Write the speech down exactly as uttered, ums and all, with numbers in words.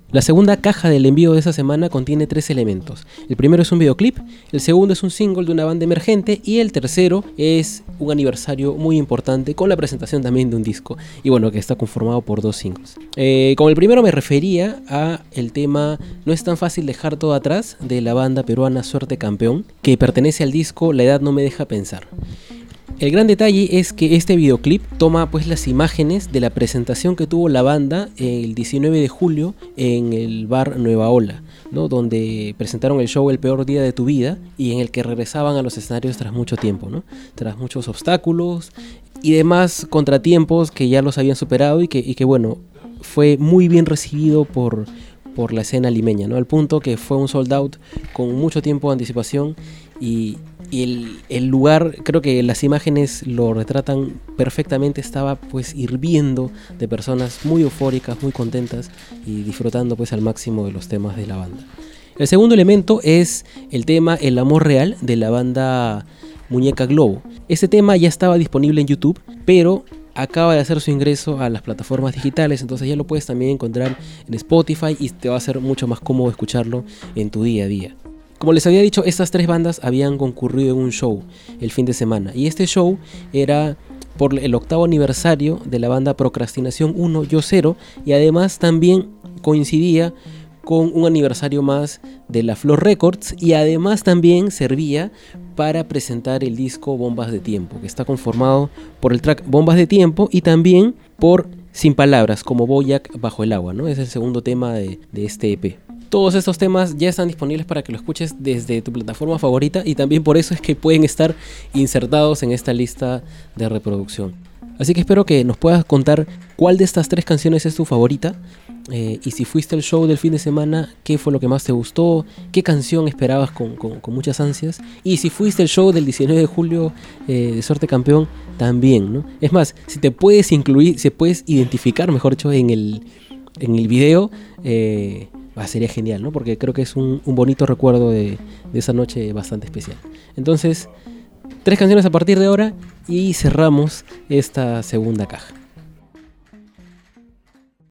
La segunda caja del envío de esta semana contiene tres elementos. El primero es un videoclip, el segundo es un single de una banda emergente y el tercero es un aniversario muy importante con la presentación también de un disco y bueno, que está conformado por dos singles. Eh, con el primero me refería a el tema No es tan fácil dejar todo atrás de la banda peruana Suerte Campeón, que pertenece al disco La edad no me deja pensar. El gran detalle es que este videoclip toma pues las imágenes de la presentación que tuvo la banda el diecinueve de julio en el bar Nueva Ola, ¿no? Donde presentaron el show El peor día de tu vida y en el que regresaban a los escenarios tras mucho tiempo, ¿no? Tras muchos obstáculos y demás contratiempos que ya los habían superado y que, y que bueno, fue muy bien recibido por... por la escena limeña, ¿no? Al punto que fue un sold out con mucho tiempo de anticipación y, y el, el lugar, creo que las imágenes lo retratan perfectamente, estaba pues hirviendo de personas muy eufóricas, muy contentas y disfrutando pues al máximo de los temas de la banda. El segundo elemento es el tema El amor real de la banda Muñeca Globo. Este tema ya estaba disponible en YouTube, pero acaba de hacer su ingreso a las plataformas digitales, entonces ya lo puedes también encontrar en Spotify y te va a ser mucho más cómodo escucharlo en tu día a día. Como les había dicho, estas tres bandas habían concurrido en un show el fin de semana y este show era por el octavo aniversario de la banda Procrastinación uno, Yo Cero, y además también coincidía con un aniversario más de La Flor Records y además también servía para presentar el disco Bombas de Tiempo, que está conformado por el track Bombas de Tiempo y también por Sin Palabras, como Boyac Bajo el Agua, ¿no? Es el segundo tema de, de este E P. Todos estos temas ya están disponibles para que lo escuches desde tu plataforma favorita y también por eso es que pueden estar insertados en esta lista de reproducción. Así que espero que nos puedas contar cuál de estas tres canciones es tu favorita. Eh, y si fuiste al show del fin de semana, ¿qué fue lo que más te gustó? ¿Qué canción esperabas con, con, con muchas ansias? Y si fuiste al show del diecinueve de julio eh, de Suerte Campeón, también, ¿no? Es más, si te puedes incluir, si puedes identificar, mejor dicho, en el, en el video, eh, bah, sería genial, ¿no? Porque creo que es un, un bonito recuerdo de, de esa noche bastante especial. Entonces, tres canciones a partir de ahora y cerramos esta segunda caja.